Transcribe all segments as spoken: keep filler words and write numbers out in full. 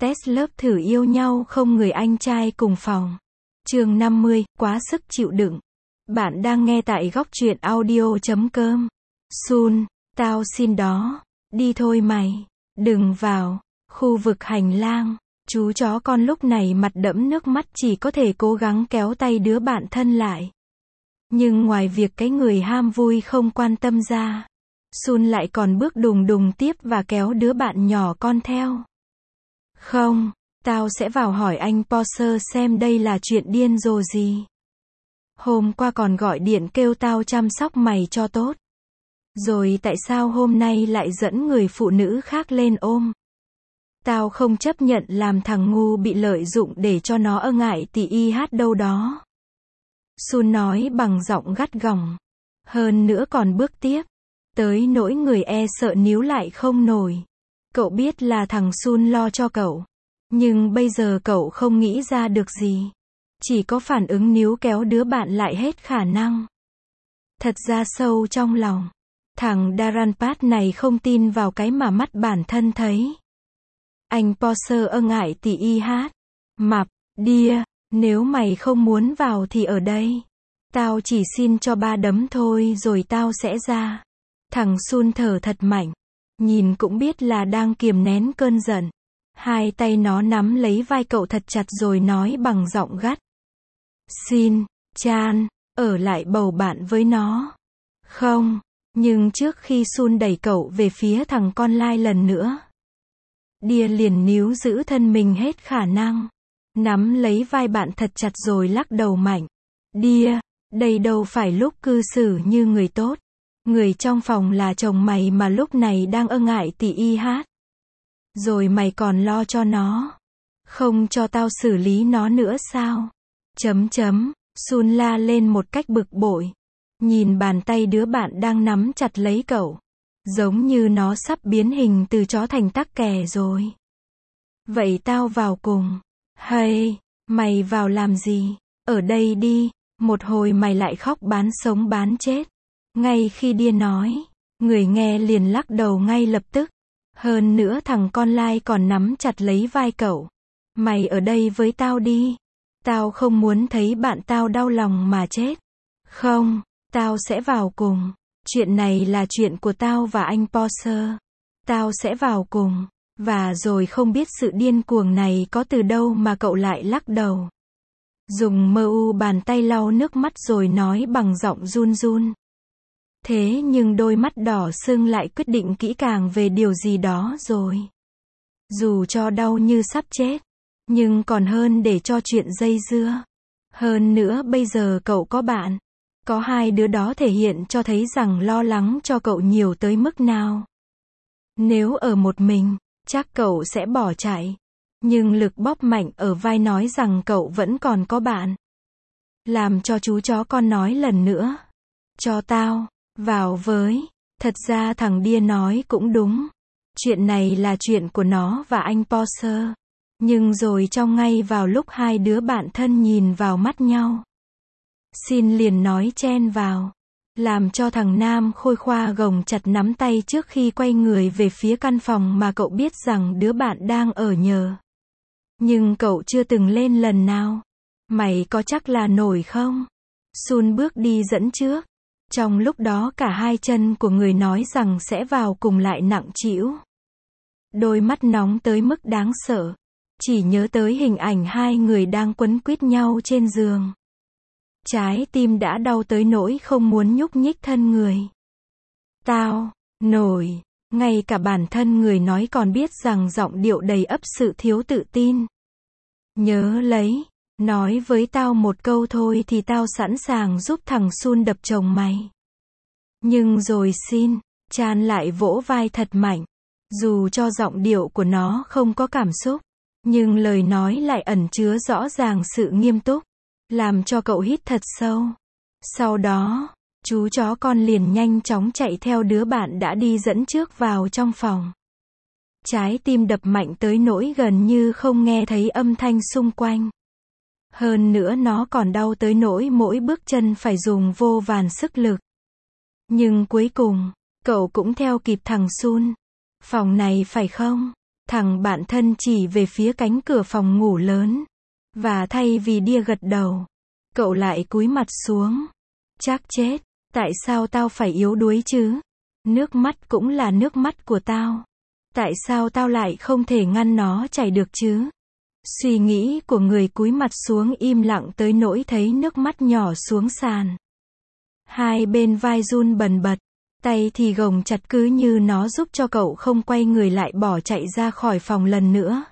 Test lớp thử yêu nhau không người anh trai cùng phòng. Chương năm mươi, quá sức chịu đựng. Bạn đang nghe tại góc truyện audio chấm com. Sun, tao xin đó. Đi thôi mày. Đừng vào. Khu vực hành lang. Chú chó con lúc này mặt đẫm nước mắt chỉ có thể cố gắng kéo tay đứa bạn thân lại. Nhưng ngoài việc cái người ham vui không quan tâm ra, Sun lại còn bước đùng đùng tiếp và kéo đứa bạn nhỏ con theo. Không, tao sẽ vào hỏi anh Porsche xem đây là chuyện điên rồ gì. Hôm qua còn gọi điện kêu tao chăm sóc mày cho tốt. Rồi tại sao hôm nay lại dẫn người phụ nữ khác lên ôm? Tao không chấp nhận làm thằng ngu bị lợi dụng để cho nó ơ ngại tỉ y hát đâu đó. Sun nói bằng giọng gắt gỏng. Hơn nữa còn bước tiếp. Tới nỗi người e sợ níu lại không nổi. Cậu biết là thằng Sun lo cho cậu. Nhưng bây giờ cậu không nghĩ ra được gì. Chỉ có phản ứng níu kéo đứa bạn lại hết khả năng. Thật ra sâu trong lòng, thằng Dharanpat này không tin vào cái mà mắt bản thân thấy. Anh Porsche ơ ngại tỉ y hát. Mập, đia, nếu mày không muốn vào thì ở đây. Tao chỉ xin cho ba đấm thôi rồi tao sẽ ra. Thằng Sun thở thật mạnh. Nhìn cũng biết là đang kiềm nén cơn giận. Hai tay nó nắm lấy vai cậu thật chặt rồi nói bằng giọng gắt. Xin, Chan, ở lại bầu bạn với nó. Không, nhưng trước khi Sun đẩy cậu về phía thằng con lai lần nữa, Đia liền níu giữ thân mình hết khả năng. Nắm lấy vai bạn thật chặt rồi lắc đầu mạnh. Đia, đây đâu phải lúc cư xử như người tốt. Người trong phòng là chồng mày mà lúc này đang ơ ngại tỉ y hát. Rồi mày còn lo cho nó. Không cho tao xử lý nó nữa sao? Chấm chấm, Sun la lên một cách bực bội. Nhìn bàn tay đứa bạn đang nắm chặt lấy cậu. Giống như nó sắp biến hình từ chó thành tắc kè rồi. Vậy tao vào cùng. Hay, mày vào làm gì? Ở đây đi. Một hồi mày lại khóc bán sống bán chết. Ngay khi Đia nói, người nghe liền lắc đầu ngay lập tức. Hơn nữa thằng con lai còn nắm chặt lấy vai cậu. Mày ở đây với tao đi. Tao không muốn thấy bạn tao đau lòng mà chết. Không, tao sẽ vào cùng. Chuyện này là chuyện của tao và anh Porsche. Tao sẽ vào cùng. Và rồi không biết sự điên cuồng này có từ đâu mà cậu lại lắc đầu. Dùng mơ u bàn tay lau nước mắt rồi nói bằng giọng run run. Thế nhưng đôi mắt đỏ sưng lại quyết định kỹ càng về điều gì đó rồi. Dù cho đau như sắp chết, nhưng còn hơn để cho chuyện dây dưa. Hơn nữa bây giờ cậu có bạn. Có hai đứa đó thể hiện cho thấy rằng lo lắng cho cậu nhiều tới mức nào. Nếu ở một mình, chắc cậu sẽ bỏ chạy. Nhưng lực bóp mạnh ở vai nói rằng cậu vẫn còn có bạn. Làm cho chú chó con nói lần nữa. Cho tao, vào với. Thật ra thằng Đia nói cũng đúng. Chuyện này là chuyện của nó và anh Porsche. Nhưng rồi trong ngay vào lúc hai đứa bạn thân nhìn vào mắt nhau, Xin liền nói chen vào. Làm cho thằng Nam khôi khoa gồng chặt nắm tay trước khi quay người về phía căn phòng mà cậu biết rằng đứa bạn đang ở nhờ. Nhưng cậu chưa từng lên lần nào. Mày có chắc là nổi không? Sun bước đi dẫn trước. Trong lúc đó cả hai chân của người nói rằng sẽ vào cùng lại nặng trĩu. Đôi mắt nóng tới mức đáng sợ. Chỉ nhớ tới hình ảnh hai người đang quấn quýt nhau trên giường. Trái tim đã đau tới nỗi không muốn nhúc nhích thân người. Tao, nổi. Ngay cả bản thân người nói còn biết rằng giọng điệu đầy ắp sự thiếu tự tin. Nhớ lấy, nói với tao một câu thôi thì tao sẵn sàng giúp thằng Sun đập chồng mày. Nhưng rồi xin, Chan lại vỗ vai thật mạnh. Dù cho giọng điệu của nó không có cảm xúc, nhưng lời nói lại ẩn chứa rõ ràng sự nghiêm túc. Làm cho cậu hít thật sâu. Sau đó, chú chó con liền nhanh chóng chạy theo đứa bạn đã đi dẫn trước vào trong phòng. Trái tim đập mạnh tới nỗi gần như không nghe thấy âm thanh xung quanh. Hơn nữa nó còn đau tới nỗi mỗi bước chân phải dùng vô vàn sức lực. Nhưng cuối cùng, cậu cũng theo kịp thằng Sun. Phòng này phải không? Thằng bạn thân chỉ về phía cánh cửa phòng ngủ lớn. Và thay vì đia gật đầu, cậu lại cúi mặt xuống. Chắc chết, tại sao tao phải yếu đuối chứ? Nước mắt cũng là nước mắt của tao. Tại sao tao lại không thể ngăn nó chảy được chứ? Suy nghĩ của người cúi mặt xuống im lặng tới nỗi thấy nước mắt nhỏ xuống sàn. Hai bên vai run bần bật, tay thì gồng chặt cứ như nó giúp cho cậu không quay người lại bỏ chạy ra khỏi phòng lần nữa.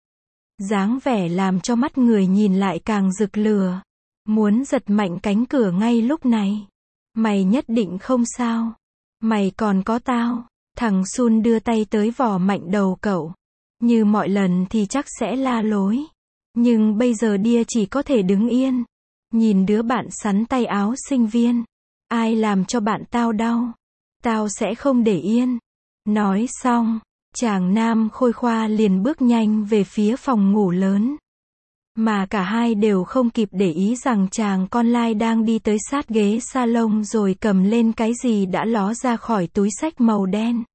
Dáng vẻ làm cho mắt người nhìn lại càng rực lửa. Muốn giật mạnh cánh cửa ngay lúc này. Mày nhất định không sao. Mày còn có tao. Thằng Sun đưa tay tới vò mạnh đầu cậu. Như mọi lần thì chắc sẽ la lối. Nhưng bây giờ Đia chỉ có thể đứng yên. Nhìn đứa bạn sắn tay áo sinh viên. Ai làm cho bạn tao đau? Tao sẽ không để yên. Nói xong, chàng nam khôi khoa liền bước nhanh về phía phòng ngủ lớn. Mà cả hai đều không kịp để ý rằng chàng con lai đang đi tới sát ghế salon rồi cầm lên cái gì đã ló ra khỏi túi xách màu đen.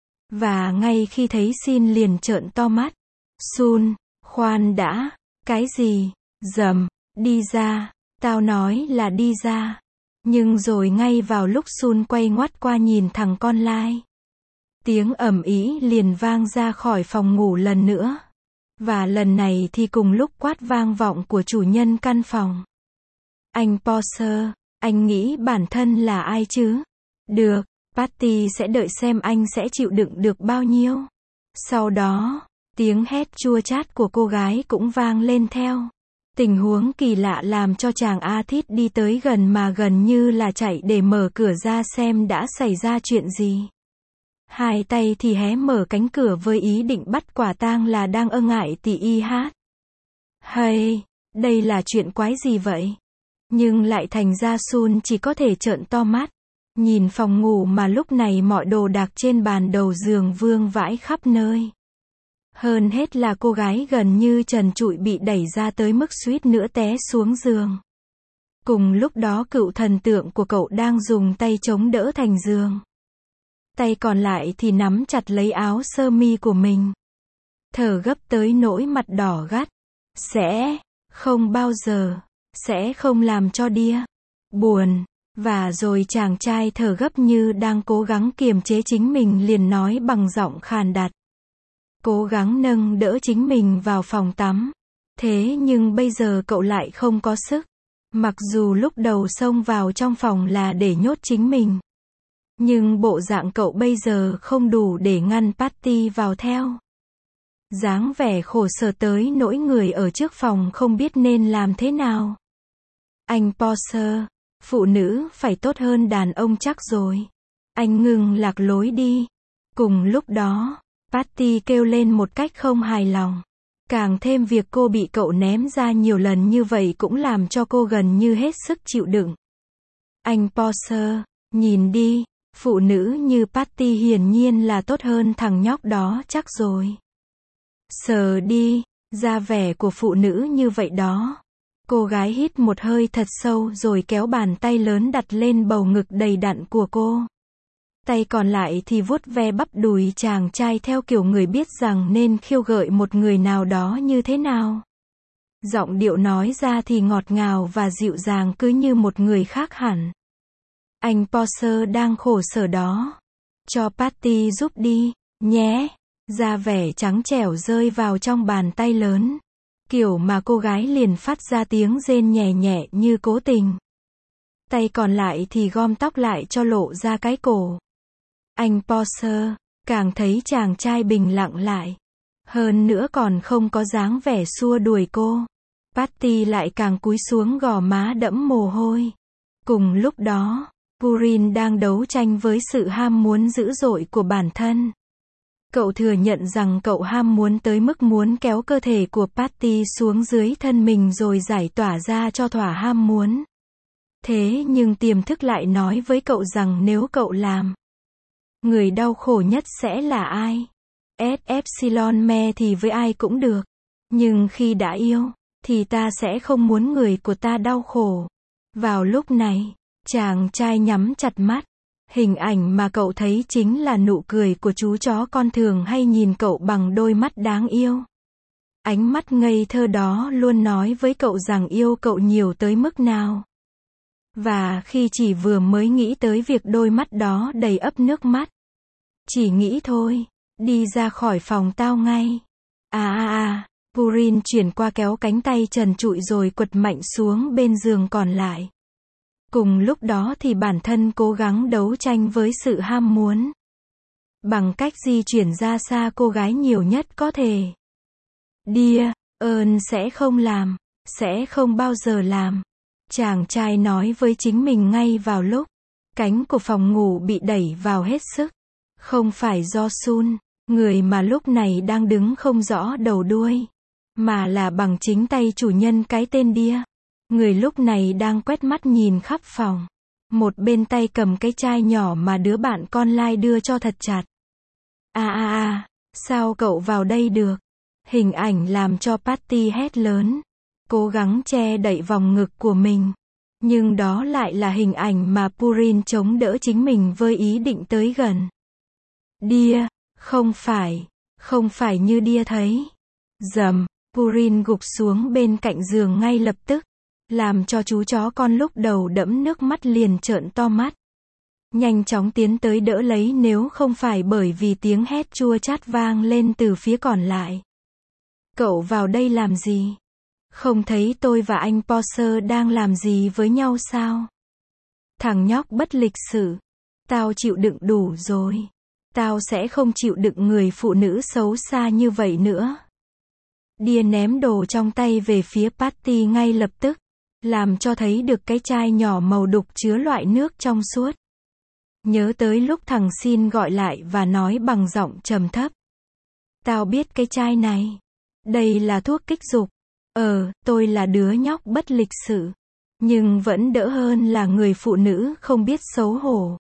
Và ngay khi thấy Sin liền trợn to mắt. Sun, khoan đã, cái gì? Dầm, đi ra, tao nói là đi ra. Nhưng rồi ngay vào lúc Sun quay ngoắt qua nhìn thằng con lai, tiếng ầm ĩ liền vang ra khỏi phòng ngủ lần nữa. Và lần này thì cùng lúc quát vang vọng của chủ nhân căn phòng. Anh Porter, anh nghĩ bản thân là ai chứ? Được, Patty sẽ đợi xem anh sẽ chịu đựng được bao nhiêu. Sau đó, tiếng hét chua chát của cô gái cũng vang lên theo. Tình huống kỳ lạ làm cho chàng Athit đi tới gần mà gần như là chạy để mở cửa ra xem đã xảy ra chuyện gì. Hai tay thì hé mở cánh cửa với ý định bắt quả tang là đang ơ ngại tỉ y hát. Hay, đây là chuyện quái gì vậy? Nhưng lại thành ra Sun chỉ có thể trợn to mắt. Nhìn phòng ngủ mà lúc này mọi đồ đạc trên bàn đầu giường vương vãi khắp nơi. Hơn hết là cô gái gần như trần trụi bị đẩy ra tới mức suýt nữa té xuống giường. Cùng lúc đó cựu thần tượng của cậu đang dùng tay chống đỡ thành giường. Tay còn lại thì nắm chặt lấy áo sơ mi của mình. Thở gấp tới nỗi mặt đỏ gắt. Sẽ, không bao giờ, sẽ không làm cho Đia buồn. Và rồi chàng trai thở gấp như đang cố gắng kiềm chế chính mình liền nói bằng giọng khàn đặc. Cố gắng nâng đỡ chính mình vào phòng tắm. Thế nhưng bây giờ cậu lại không có sức. Mặc dù lúc đầu xông vào trong phòng là để nhốt chính mình. Nhưng bộ dạng cậu bây giờ không đủ để ngăn Patty vào theo. Dáng vẻ khổ sở tới nỗi người ở trước phòng không biết nên làm thế nào. Anh Porter, phụ nữ phải tốt hơn đàn ông chắc rồi. Anh ngừng lạc lối đi. Cùng lúc đó, Patty kêu lên một cách không hài lòng. Càng thêm việc cô bị cậu ném ra nhiều lần như vậy cũng làm cho cô gần như hết sức chịu đựng. Anh Porter, nhìn đi, phụ nữ như Patty hiển nhiên là tốt hơn thằng nhóc đó chắc rồi. Sờ đi, da vẻ của phụ nữ như vậy đó. Cô gái hít một hơi thật sâu rồi kéo bàn tay lớn đặt lên bầu ngực đầy đặn của cô. Tay còn lại thì vuốt ve bắp đùi chàng trai theo kiểu người biết rằng nên khiêu gợi một người nào đó như thế nào. Giọng điệu nói ra thì ngọt ngào và dịu dàng cứ như một người khác hẳn. Anh Porter đang khổ sở đó. Cho Patty giúp đi, nhé. Da vẻ trắng trẻo rơi vào trong bàn tay lớn. Kiểu mà cô gái liền phát ra tiếng rên nhẹ nhẹ như cố tình. Tay còn lại thì gom tóc lại cho lộ ra cái cổ. Anh Porter, càng thấy chàng trai bình lặng lại. Hơn nữa còn không có dáng vẻ xua đuổi cô. Patty lại càng cúi xuống gò má đẫm mồ hôi. Cùng lúc đó, Purin đang đấu tranh với sự ham muốn dữ dội của bản thân. Cậu thừa nhận rằng cậu ham muốn tới mức muốn kéo cơ thể của Patty xuống dưới thân mình rồi giải tỏa ra cho thỏa ham muốn. Thế nhưng tiềm thức lại nói với cậu rằng nếu cậu làm, người đau khổ nhất sẽ là ai? S Epsilon Me thì với ai cũng được. Nhưng khi đã yêu, thì ta sẽ không muốn người của ta đau khổ. Vào lúc này, chàng trai nhắm chặt mắt. Hình ảnh mà cậu thấy chính là nụ cười của chú chó con thường hay nhìn cậu bằng đôi mắt đáng yêu. Ánh mắt ngây thơ đó luôn nói với cậu rằng yêu cậu nhiều tới mức nào. Và khi chỉ vừa mới nghĩ tới việc đôi mắt đó đầy ắp nước mắt. Chỉ nghĩ thôi, đi ra khỏi phòng tao ngay. À à à, Purin chuyển qua kéo cánh tay trần trụi rồi quật mạnh xuống bên giường còn lại. Cùng lúc đó thì bản thân cố gắng đấu tranh với sự ham muốn. Bằng cách di chuyển ra xa cô gái nhiều nhất có thể. Dear, ơn sẽ không làm, sẽ không bao giờ làm. Chàng trai nói với chính mình ngay vào lúc cánh của phòng ngủ bị đẩy vào hết sức. Không phải do Sun, người mà lúc này đang đứng không rõ đầu đuôi, mà là bằng chính tay chủ nhân cái tên Dear. Người lúc này đang quét mắt nhìn khắp phòng. Một bên tay cầm cái chai nhỏ mà đứa bạn con lai đưa cho thật chặt. À à à, sao cậu vào đây được? Hình ảnh làm cho Patty hét lớn. Cố gắng che đậy vòng ngực của mình. Nhưng đó lại là hình ảnh mà Purin chống đỡ chính mình với ý định tới gần. Dear, không phải, không phải như Dear thấy. Dầm, Purin gục xuống bên cạnh giường ngay lập tức. Làm cho chú chó con lúc đầu đẫm nước mắt liền trợn to mắt. Nhanh chóng tiến tới đỡ lấy nếu không phải bởi vì tiếng hét chua chát vang lên từ phía còn lại. Cậu vào đây làm gì? Không thấy tôi và anh Porter đang làm gì với nhau sao? Thằng nhóc bất lịch sự. Tao chịu đựng đủ rồi. Tao sẽ không chịu đựng người phụ nữ xấu xa như vậy nữa. Dear ném đồ trong tay về phía Patty ngay lập tức. Làm cho thấy được cái chai nhỏ màu đục chứa loại nước trong suốt. Nhớ tới lúc thằng Sin gọi lại và nói bằng giọng trầm thấp. Tao biết cái chai này. Đây là thuốc kích dục. Ờ, tôi là đứa nhóc bất lịch sự. Nhưng vẫn đỡ hơn là người phụ nữ không biết xấu hổ.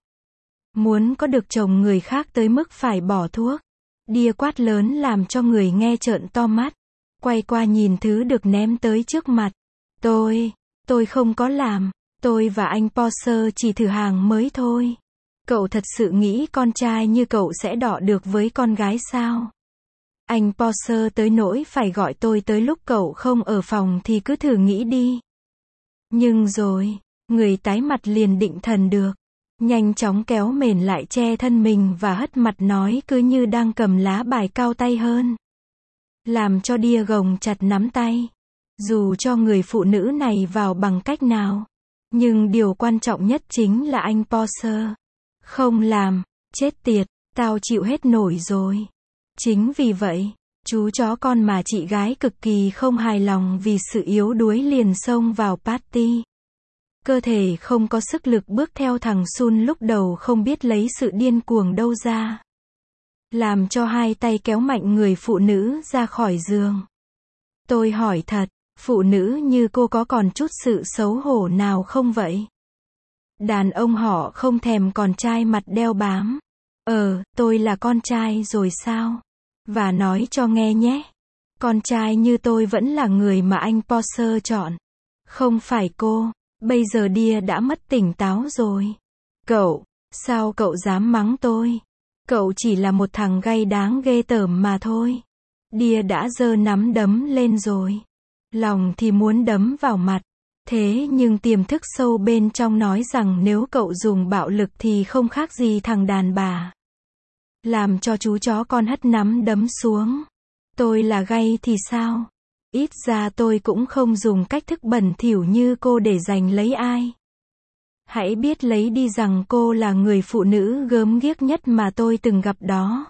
Muốn có được chồng người khác tới mức phải bỏ thuốc. Dear quát lớn làm cho người nghe trợn to mắt. Quay qua nhìn thứ được ném tới trước mặt. Tôi, tôi không có làm. Tôi và anh Porter chỉ thử hàng mới thôi. Cậu thật sự nghĩ con trai như cậu sẽ đọ được với con gái sao? Anh Porter tới nỗi phải gọi tôi tới lúc cậu không ở phòng thì cứ thử nghĩ đi. Nhưng rồi, người tái mặt liền định thần được. Nhanh chóng kéo mền lại che thân mình và hất mặt nói cứ như đang cầm lá bài cao tay hơn. Làm cho Dear gồng chặt nắm tay. Dù cho người phụ nữ này vào bằng cách nào. Nhưng điều quan trọng nhất chính là anh Porter. Không làm, chết tiệt, tao chịu hết nổi rồi. Chính vì vậy, chú chó con mà chị gái cực kỳ không hài lòng vì sự yếu đuối liền xông vào Patty. Cơ thể không có sức lực bước theo thằng Sun lúc đầu không biết lấy sự điên cuồng đâu ra. Làm cho hai tay kéo mạnh người phụ nữ ra khỏi giường. Tôi hỏi thật, phụ nữ như cô có còn chút sự xấu hổ nào không vậy? Đàn ông họ không thèm con trai mặt đeo bám. Ờ, tôi là con trai rồi sao? Và nói cho nghe nhé. Con trai như tôi vẫn là người mà anh Porter chọn. Không phải cô. Bây giờ Dear đã mất tỉnh táo rồi. Cậu, sao cậu dám mắng tôi? Cậu chỉ là một thằng gay đáng ghê tởm mà thôi. Dear đã giơ nắm đấm lên rồi. Lòng thì muốn đấm vào mặt. Thế nhưng tiềm thức sâu bên trong nói rằng nếu cậu dùng bạo lực thì không khác gì thằng đàn bà. Làm cho chú chó con hất nắm đấm xuống. Tôi là gay thì sao? Ít ra tôi cũng không dùng cách thức bẩn thỉu như cô để giành lấy ai. Hãy biết lấy đi rằng cô là người phụ nữ gớm ghiếc nhất mà tôi từng gặp đó.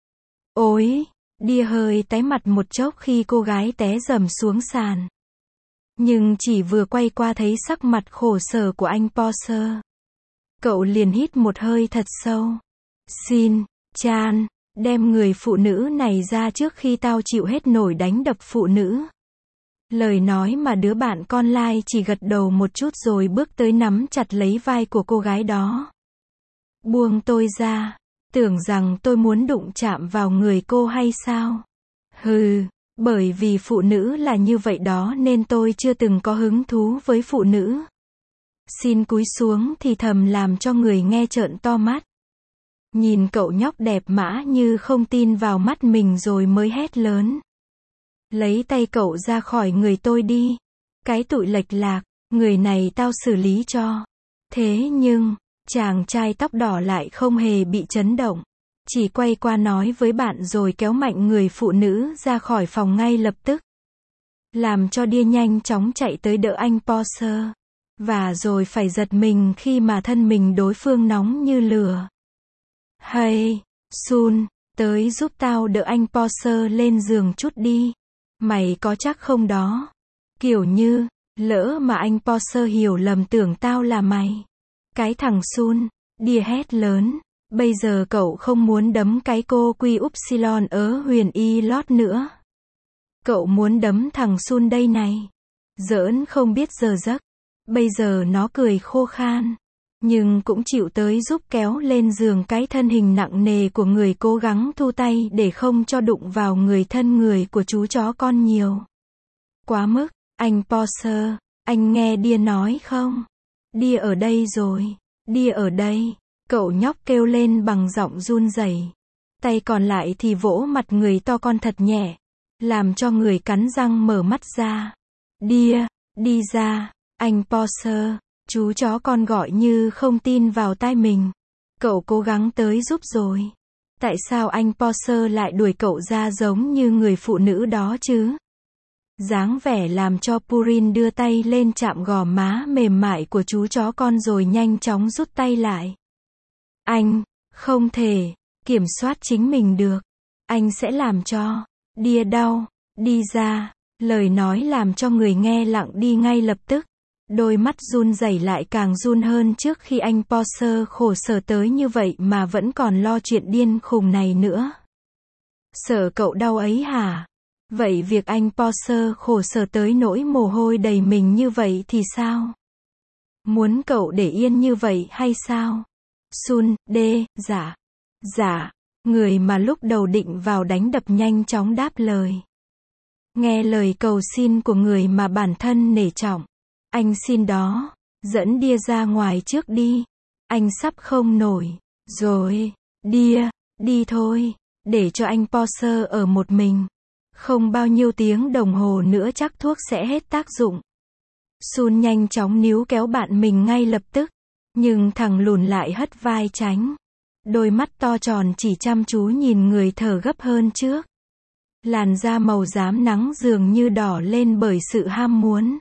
Ôi, Dear hơi tái mặt một chốc khi cô gái té rầm xuống sàn. Nhưng chỉ vừa quay qua thấy sắc mặt khổ sở của anh Porter. Cậu liền hít một hơi thật sâu. Xin, Chan, đem người phụ nữ này ra trước khi tao chịu hết nổi đánh đập phụ nữ. Lời nói mà đứa bạn con lai chỉ gật đầu một chút rồi bước tới nắm chặt lấy vai của cô gái đó. Buông tôi ra. Tưởng rằng tôi muốn đụng chạm vào người cô hay sao? Hừ, bởi vì phụ nữ là như vậy đó nên tôi chưa từng có hứng thú với phụ nữ. Xin cúi xuống thì thầm làm cho người nghe trợn to mắt. Nhìn cậu nhóc đẹp mã như không tin vào mắt mình rồi mới hét lớn. Lấy tay cậu ra khỏi người tôi đi. Cái tụi lệch lạc, người này tao xử lý cho. Thế nhưng, chàng trai tóc đỏ lại không hề bị chấn động. Chỉ quay qua nói với bạn rồi kéo mạnh người phụ nữ ra khỏi phòng ngay lập tức. Làm cho Đia nhanh chóng chạy tới đỡ anh Porsche. Và rồi phải giật mình khi mà thân mình đối phương nóng như lửa. Hey, Sun, tới giúp tao đỡ anh Porsche lên giường chút đi. Mày có chắc không đó? Kiểu như, lỡ mà anh Porsche hiểu lầm tưởng tao là mày. Cái thằng Sun, Đia hét lớn. Bây giờ cậu không muốn đấm cái cô Quy Upsilon ớ huyền y lót nữa. Cậu muốn đấm thằng Sun đây này. Giỡn không biết giờ giấc. Bây giờ nó cười khô khan. Nhưng cũng chịu tới giúp kéo lên giường cái thân hình nặng nề của người cố gắng thu tay để không cho đụng vào người thân người của chú chó con nhiều. Quá mức, anh Porsche, anh nghe Đia nói không? Đia ở đây rồi, Đia ở đây. Cậu nhóc kêu lên bằng giọng run rẩy. Tay còn lại thì vỗ mặt người to con thật nhẹ. Làm cho người cắn răng mở mắt ra. Đia, đi ra, anh Porsche. Chú chó con gọi như không tin vào tai mình. Cậu cố gắng tới giúp rồi. Tại sao anh Porsche lại đuổi cậu ra giống như người phụ nữ đó chứ? Dáng vẻ làm cho Purin đưa tay lên chạm gò má mềm mại của chú chó con rồi nhanh chóng rút tay lại. Anh, không thể, kiểm soát chính mình được. Anh sẽ làm cho Đia đau, đi ra. Lời nói làm cho người nghe lặng đi ngay lập tức. Đôi mắt run rẩy lại càng run hơn trước khi anh Porsche khổ sở tới như vậy mà vẫn còn lo chuyện điên khùng này nữa. Sợ cậu đau ấy hả? Vậy việc anh Porsche khổ sở tới nỗi mồ hôi đầy mình như vậy thì sao? Muốn cậu để yên như vậy hay sao? Sun, đê, dạ. Dạ, người mà lúc đầu định vào đánh đập nhanh chóng đáp lời. Nghe lời cầu xin của người mà bản thân nể trọng. Anh xin đó, dẫn Đia ra ngoài trước đi. Anh sắp không nổi. Rồi, Đia, đi thôi, để cho anh Porsche ở một mình. Không bao nhiêu tiếng đồng hồ nữa chắc thuốc sẽ hết tác dụng. Sun nhanh chóng níu kéo bạn mình ngay lập tức. Nhưng thằng lùn lại hất vai tránh. Đôi mắt to tròn chỉ chăm chú nhìn người thở gấp hơn trước. Làn da màu rám nắng dường như đỏ lên bởi sự ham muốn.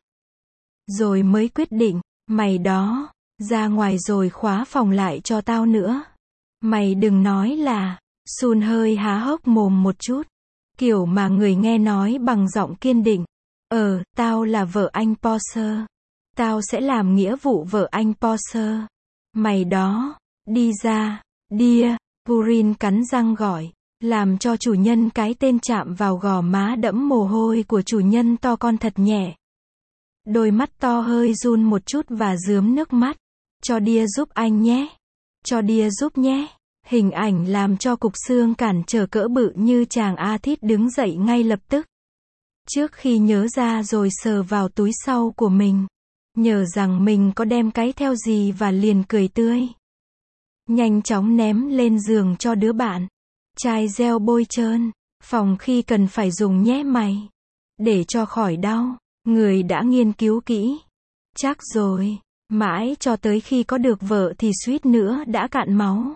Rồi mới quyết định, mày đó, ra ngoài rồi khóa phòng lại cho tao nữa. Mày đừng nói là, Sun hơi há hốc mồm một chút. Kiểu mà người nghe nói bằng giọng kiên định. Ờ, tao là vợ anh Porsche. Tao sẽ làm nghĩa vụ vợ anh Porsche. Mày đó, đi ra, Đia, Purin cắn răng gọi. Làm cho chủ nhân cái tên chạm vào gò má đẫm mồ hôi của chủ nhân to con thật nhẹ. Đôi mắt to hơi run một chút và rướm nước mắt. Cho Đia giúp anh nhé. Cho Đia giúp nhé. Hình ảnh làm cho cục xương cản trở cỡ bự như chàng A Thít đứng dậy ngay lập tức. Trước khi nhớ ra rồi sờ vào túi sau của mình. Nhờ rằng mình có đem cái theo gì và liền cười tươi. Nhanh chóng ném lên giường cho đứa bạn. Chai gel bôi trơn. Phòng khi cần phải dùng nhé mày. Để cho khỏi đau. Người đã nghiên cứu kỹ. Chắc rồi. Mãi cho tới khi có được vợ thì suýt nữa đã cạn máu.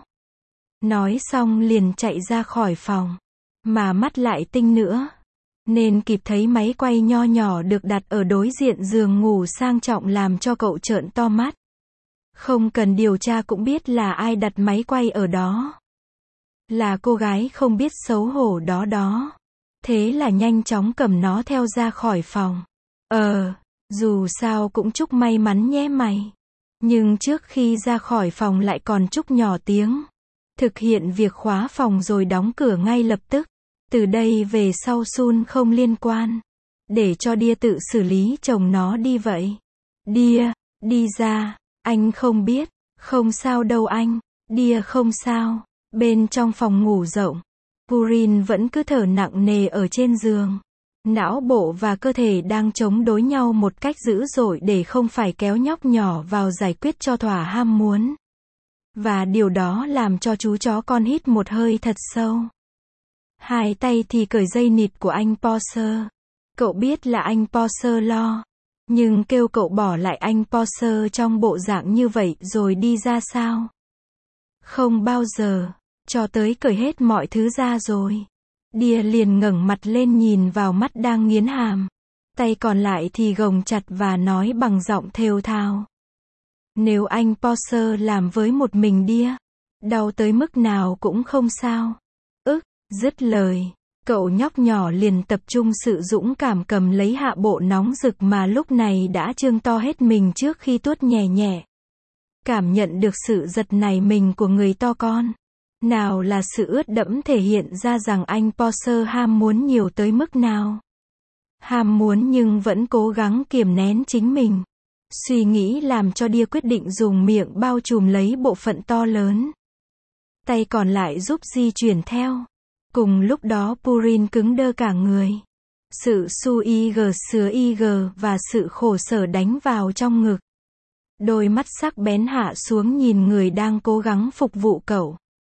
Nói xong liền chạy ra khỏi phòng. Mà mắt lại tinh nữa. Nên kịp thấy máy quay nho nhỏ được đặt ở đối diện giường ngủ sang trọng làm cho cậu trợn to mắt. Không cần điều tra cũng biết là ai đặt máy quay ở đó. Là cô gái không biết xấu hổ đó đó. Thế là nhanh chóng cầm nó theo ra khỏi phòng. Ờ, dù sao cũng chúc may mắn nhé mày. Nhưng trước khi ra khỏi phòng lại còn chúc nhỏ tiếng. Thực hiện việc khóa phòng rồi đóng cửa ngay lập tức. Từ đây về sau Sun không liên quan. Để cho Đia tự xử lý chồng nó đi vậy. Đia, đi ra. Anh không biết. Không sao đâu anh. Đia không sao. Bên trong phòng ngủ rộng. Purin vẫn cứ thở nặng nề ở trên giường. Não bộ và cơ thể đang chống đối nhau một cách dữ dội để không phải kéo nhóc nhỏ vào giải quyết cho thỏa ham muốn. Và điều đó làm cho chú chó con hít một hơi thật sâu. Hai tay thì cởi dây nịt của anh Porter. Cậu biết là anh Porter lo. Nhưng kêu cậu bỏ lại anh Porter trong bộ dạng như vậy rồi đi ra sao? Không bao giờ. Cho tới cởi hết mọi thứ ra rồi. Đia liền ngẩng mặt lên nhìn vào mắt đang nghiến hàm. Tay còn lại thì gồng chặt và nói bằng giọng thều thào. Nếu anh Porter làm với một mình Đia, đau tới mức nào cũng không sao. Ức, dứt lời. Cậu nhóc nhỏ liền tập trung sự dũng cảm cầm lấy hạ bộ nóng rực mà lúc này đã trương to hết mình trước khi tuốt nhẹ nhẹ. Cảm nhận được sự giật nảy mình của người to con. Nào là sự ướt đẫm thể hiện ra rằng anh Porter ham muốn nhiều tới mức nào. Ham muốn nhưng vẫn cố gắng kiềm nén chính mình. Suy nghĩ làm cho Đia quyết định dùng miệng bao trùm lấy bộ phận to lớn. Tay còn lại giúp di chuyển theo. Cùng lúc đó Purin cứng đơ cả người. Sự su ig sứa ig và sự khổ sở đánh vào trong ngực. Đôi mắt sắc bén hạ xuống nhìn người đang cố gắng phục vụ cậu.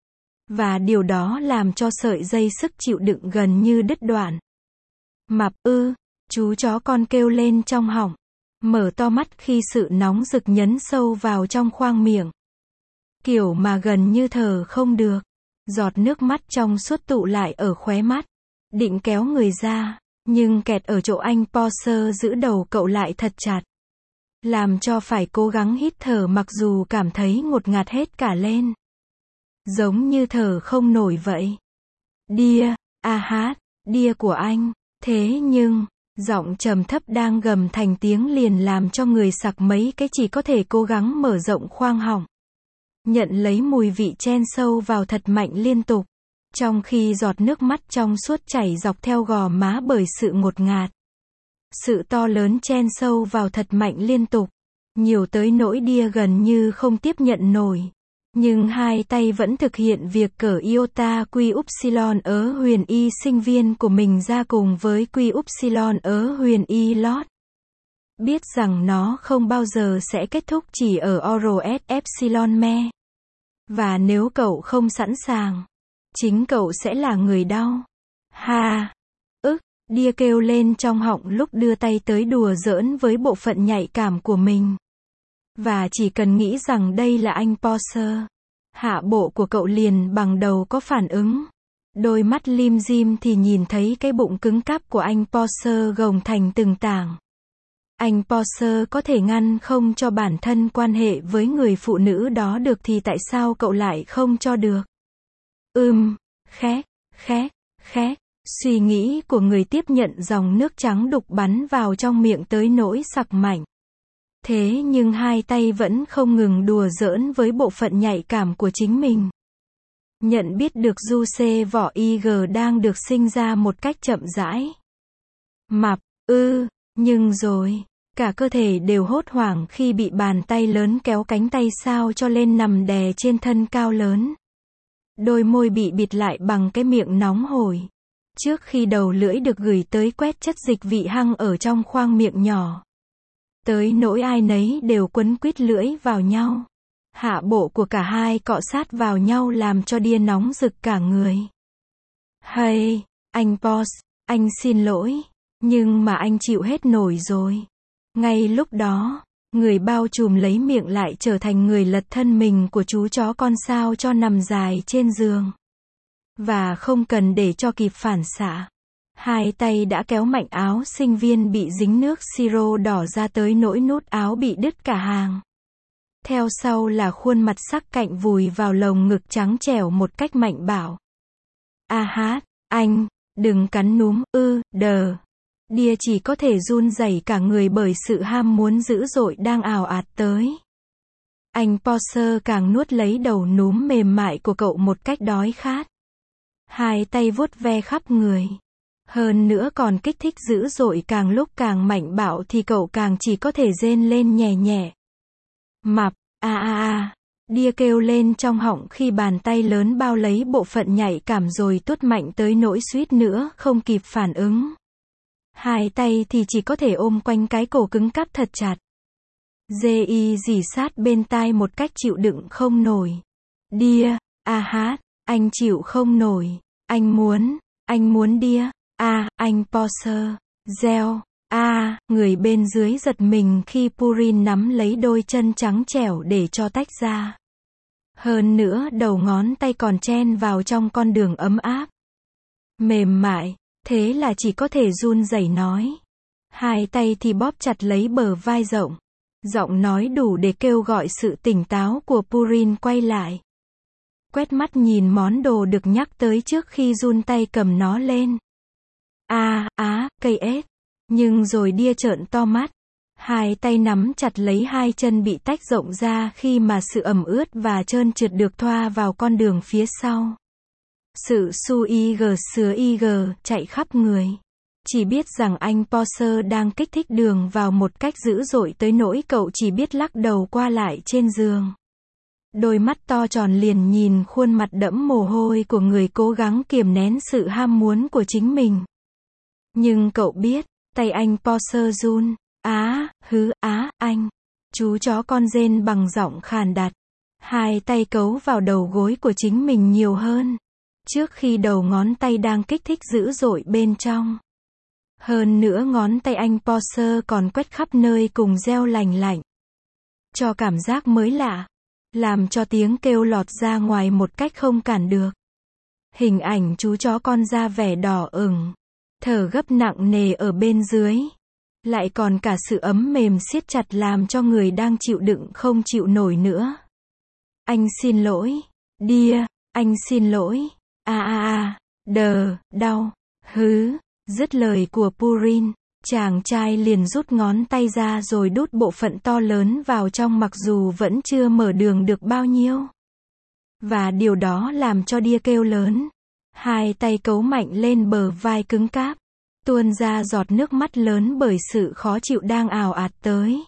Và điều đó làm cho sợi dây sức chịu đựng gần như đứt đoạn. Mập ư, chú chó con kêu lên trong họng. Mở to mắt khi sự nóng rực nhấn sâu vào trong khoang miệng. Kiểu mà gần như thở không được. Giọt nước mắt trong suốt tụ lại ở khóe mắt. Định kéo người ra, nhưng kẹt ở chỗ anh Porter giữ đầu cậu lại thật chặt. Làm cho phải cố gắng hít thở mặc dù cảm thấy ngột ngạt hết cả lên. Giống như thở không nổi vậy. Đia, a hát, Đia của anh. Thế nhưng, giọng trầm thấp đang gầm thành tiếng liền làm cho người sặc mấy cái chỉ có thể cố gắng mở rộng khoang họng. Nhận lấy mùi vị chen sâu vào thật mạnh liên tục. Trong khi giọt nước mắt trong suốt chảy dọc theo gò má bởi sự ngột ngạt. Sự to lớn chen sâu vào thật mạnh liên tục. Nhiều tới nỗi Đia gần như không tiếp nhận nổi. Nhưng hai tay vẫn thực hiện việc cởi iota quy upsilon ớ huyền y sinh viên của mình ra cùng với quy upsilon ớ huyền y lót. Biết rằng nó không bao giờ sẽ kết thúc chỉ ở oros epsilon me. Và nếu cậu không sẵn sàng, chính cậu sẽ là người đau. Ha! Ức! Đia kêu lên trong họng lúc đưa tay tới đùa giỡn với bộ phận nhạy cảm của mình. Và chỉ cần nghĩ rằng đây là anh Porter, hạ bộ của cậu liền bằng đầu có phản ứng. Đôi mắt lim dim thì nhìn thấy cái bụng cứng cáp của anh Porter gồng thành từng tảng. Anh Porter có thể ngăn không cho bản thân quan hệ với người phụ nữ đó được thì tại sao cậu lại không cho được? Ừm, khét, khét, khét. Suy nghĩ của người tiếp nhận dòng nước trắng đục bắn vào trong miệng tới nỗi sặc mạnh. Thế nhưng hai tay vẫn không ngừng đùa giỡn với bộ phận nhạy cảm của chính mình. Nhận biết được du xê vỏ i giê đang được sinh ra một cách chậm rãi. Mập, ư, nhưng rồi, cả cơ thể đều hốt hoảng khi bị bàn tay lớn kéo cánh tay sao cho lên nằm đè trên thân cao lớn. Đôi môi bị bịt lại bằng cái miệng nóng hổi. Trước khi đầu lưỡi được gửi tới quét chất dịch vị hăng ở trong khoang miệng nhỏ. Tới nỗi ai nấy đều quấn quít lưỡi vào nhau. Hạ bộ của cả hai cọ sát vào nhau làm cho Đia nóng rực cả người. Hay, anh boss, anh xin lỗi. Nhưng mà anh chịu hết nổi rồi. Ngay lúc đó, người bao trùm lấy miệng lại trở thành người lật thân mình của chú chó con sao cho nằm dài trên giường. Và không cần để cho kịp phản xạ. Hai tay đã kéo mạnh áo sinh viên bị dính nước siro đỏ ra tới nỗi nút áo bị đứt cả hàng. Theo sau là khuôn mặt sắc cạnh vùi vào lồng ngực trắng trẻo một cách mạnh bạo. A hát, anh, đừng cắn núm, ư, đờ. Đia chỉ có thể run rẩy cả người bởi sự ham muốn dữ dội đang ào ạt tới. Anh Porter càng nuốt lấy đầu núm mềm mại của cậu một cách đói khát. Hai tay vuốt ve khắp người. Hơn nữa còn kích thích dữ dội càng lúc càng mạnh bạo thì cậu càng chỉ có thể rên lên nhẹ nhẹ. Mập, a a a. Đia kêu lên trong họng khi bàn tay lớn bao lấy bộ phận nhạy cảm rồi tuốt mạnh tới nỗi suýt nữa không kịp phản ứng. Hai tay thì chỉ có thể ôm quanh cái cổ cứng cáp thật chặt. Dê y dì sát bên tai một cách chịu đựng không nổi. Đia, a hát, anh chịu không nổi. Anh muốn, anh muốn đia, a, anh Porsche, Gieo, a, người bên dưới giật mình khi Purin nắm lấy đôi chân trắng trẻo để cho tách ra. Hơn nữa đầu ngón tay còn chen vào trong con đường ấm áp. Mềm mại, thế là chỉ có thể run rẩy nói. Hai tay thì bóp chặt lấy bờ vai rộng. Giọng nói đủ để kêu gọi sự tỉnh táo của Purin quay lại. Quét mắt nhìn món đồ được nhắc tới trước khi run tay cầm nó lên. À, á, cây ếch. Nhưng rồi đia trợn to mắt. Hai tay nắm chặt lấy hai chân bị tách rộng ra khi mà sự ẩm ướt và trơn trượt được thoa vào con đường phía sau. Sự su ig sứa ig chạy khắp người. Chỉ biết rằng anh Porsche đang kích thích đường vào một cách dữ dội tới nỗi cậu chỉ biết lắc đầu qua lại trên giường. Đôi mắt to tròn liền nhìn khuôn mặt đẫm mồ hôi của người cố gắng kiềm nén sự ham muốn của chính mình. Nhưng cậu biết, tay anh Porsche run. Á, hứ, á, anh. Chú chó con rên bằng giọng khàn đặc. Hai tay cấu vào đầu gối của chính mình nhiều hơn. Trước khi đầu ngón tay đang kích thích dữ dội bên trong. Hơn nữa ngón tay anh Porsche còn quét khắp nơi cùng reo lành lạnh. Cho cảm giác mới lạ. Làm cho tiếng kêu lọt ra ngoài một cách không cản được. Hình ảnh chú chó con da vẻ đỏ ửng. Thở gấp nặng nề ở bên dưới. Lại còn cả sự ấm mềm siết chặt làm cho người đang chịu đựng không chịu nổi nữa. Anh xin lỗi. Đia, anh xin lỗi. A a a, đờ, đau, hứ. Dứt lời của Purin, chàng trai liền rút ngón tay ra rồi đút bộ phận to lớn vào trong mặc dù vẫn chưa mở đường được bao nhiêu. Và điều đó làm cho đia kêu lớn. Hai tay cấu mạnh lên bờ vai cứng cáp. Tuôn ra giọt nước mắt lớn bởi sự khó chịu đang ào ạt tới.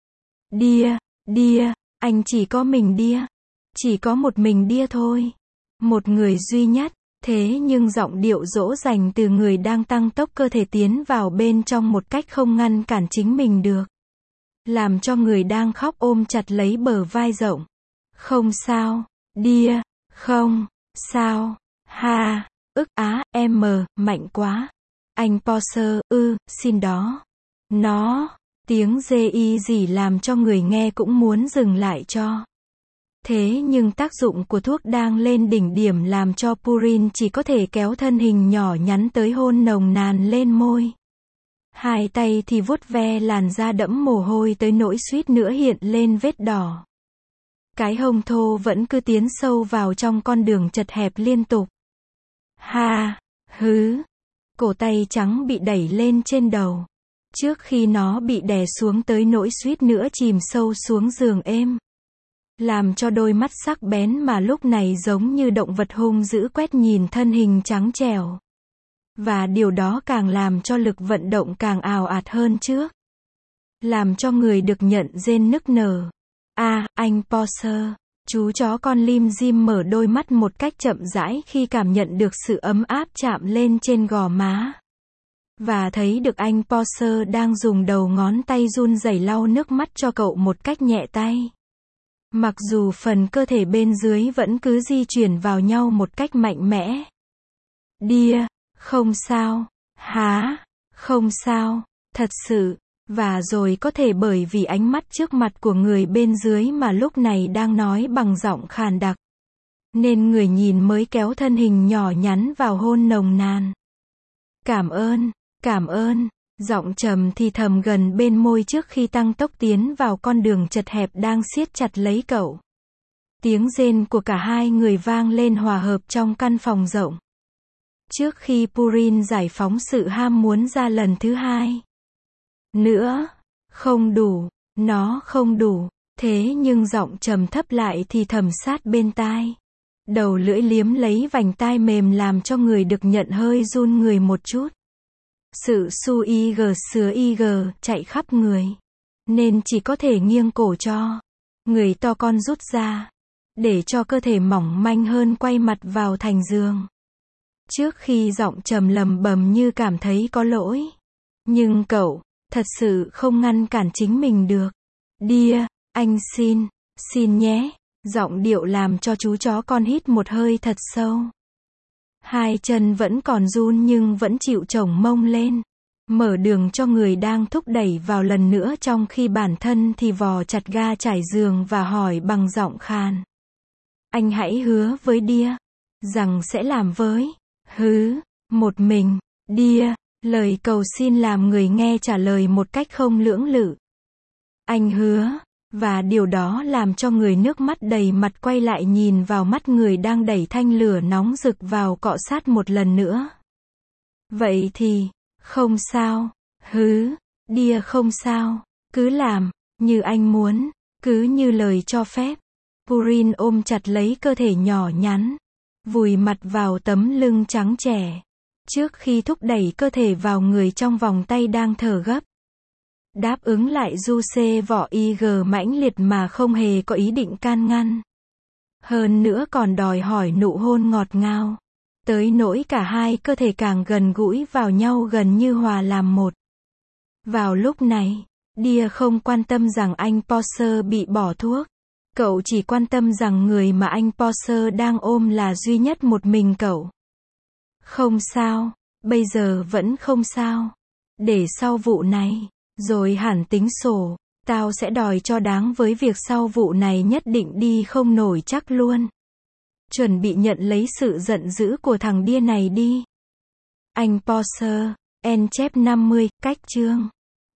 Đia, đia, anh chỉ có mình đia. Chỉ có một mình đia thôi. Một người duy nhất. Thế nhưng giọng điệu dỗ dành từ người đang tăng tốc cơ thể tiến vào bên trong một cách không ngăn cản chính mình được. Làm cho người đang khóc ôm chặt lấy bờ vai rộng. Không sao, đia, không, sao, ha, ức á, em, mạnh quá. Anh Porsche, ư, xin đó. Nó, tiếng dê y gì làm cho người nghe cũng muốn dừng lại cho. Thế nhưng tác dụng của thuốc đang lên đỉnh điểm làm cho Purin chỉ có thể kéo thân hình nhỏ nhắn tới hôn nồng nàn lên môi. Hai tay thì vuốt ve làn da đẫm mồ hôi tới nỗi suýt nữa hiện lên vết đỏ. Cái hông thô vẫn cứ tiến sâu vào trong con đường chật hẹp liên tục. Ha, hứ. Cổ tay trắng bị đẩy lên trên đầu. Trước khi nó bị đè xuống tới nỗi suýt nữa chìm sâu xuống giường êm. Làm cho đôi mắt sắc bén mà lúc này giống như động vật hung dữ quét nhìn thân hình trắng trẻo. Và điều đó càng làm cho lực vận động càng ào ạt hơn trước. Làm cho người được nhận rên nức nở. À, anh Porsche. Chú chó con lim dim mở đôi mắt một cách chậm rãi khi cảm nhận được sự ấm áp chạm lên trên gò má. Và thấy được anh Porsche đang dùng đầu ngón tay run rẩy lau nước mắt cho cậu một cách nhẹ tay. Mặc dù phần cơ thể bên dưới vẫn cứ di chuyển vào nhau một cách mạnh mẽ. Đia, không sao, há, không sao, thật sự, và rồi có thể bởi vì ánh mắt trước mặt của người bên dưới mà lúc này đang nói bằng giọng khàn đặc. Nên người nhìn mới kéo thân hình nhỏ nhắn vào hôn nồng nàn. Cảm ơn, cảm ơn. Giọng trầm thì thầm gần bên môi trước khi tăng tốc tiến vào con đường chật hẹp đang siết chặt lấy cậu. Tiếng rên của cả hai người vang lên hòa hợp trong căn phòng rộng. Trước khi Purin giải phóng sự ham muốn ra lần thứ hai. Nữa, không đủ, nó không đủ, thế nhưng giọng trầm thấp lại thì thầm sát bên tai. Đầu lưỡi liếm lấy vành tai mềm làm cho người được nhận hơi run người một chút. Sự su ig sứa ig chạy khắp người. Nên chỉ có thể nghiêng cổ cho. Người to con rút ra. Để cho cơ thể mỏng manh hơn quay mặt vào thành giường. Trước khi giọng trầm lầm bầm như cảm thấy có lỗi. Nhưng cậu, thật sự không ngăn cản chính mình được. Dear, anh xin, xin nhé. Giọng điệu làm cho chú chó con hít một hơi thật sâu. Hai chân vẫn còn run nhưng vẫn chịu chổng mông lên. Mở đường cho người đang thúc đẩy vào lần nữa, trong khi bản thân thì vò chặt ga trải giường và hỏi bằng giọng khàn. Anh hãy hứa với Dear rằng sẽ làm với hứ một mình. Dear, lời cầu xin làm người nghe trả lời một cách không lưỡng lự. Anh hứa, và điều đó làm cho người nước mắt đầy mặt quay lại nhìn vào mắt người đang đẩy thanh lửa nóng rực vào cọ sát một lần nữa. Vậy thì, không sao, hứ, Dear không sao, cứ làm, như anh muốn, cứ như lời cho phép. Purin ôm chặt lấy cơ thể nhỏ nhắn, vùi mặt vào tấm lưng trắng trẻ, trước khi thúc đẩy cơ thể vào người trong vòng tay đang thở gấp. Đáp ứng lại du xê vỏ i giê mãnh liệt mà không hề có ý định can ngăn. Hơn nữa còn đòi hỏi nụ hôn ngọt ngào. Tới nỗi cả hai cơ thể càng gần gũi vào nhau, gần như hòa làm một. Vào lúc này, Dear không quan tâm rằng anh Porter bị bỏ thuốc. Cậu chỉ quan tâm rằng người mà anh Porter đang ôm là duy nhất một mình cậu. Không sao, bây giờ vẫn không sao. Để sau vụ này, rồi hẳn tính sổ. Tao sẽ đòi cho đáng với việc sau vụ này nhất định đi không nổi chắc luôn. Chuẩn bị nhận lấy sự giận dữ của thằng điên này đi. Anh Porter, en chép năm mươi, cách chương.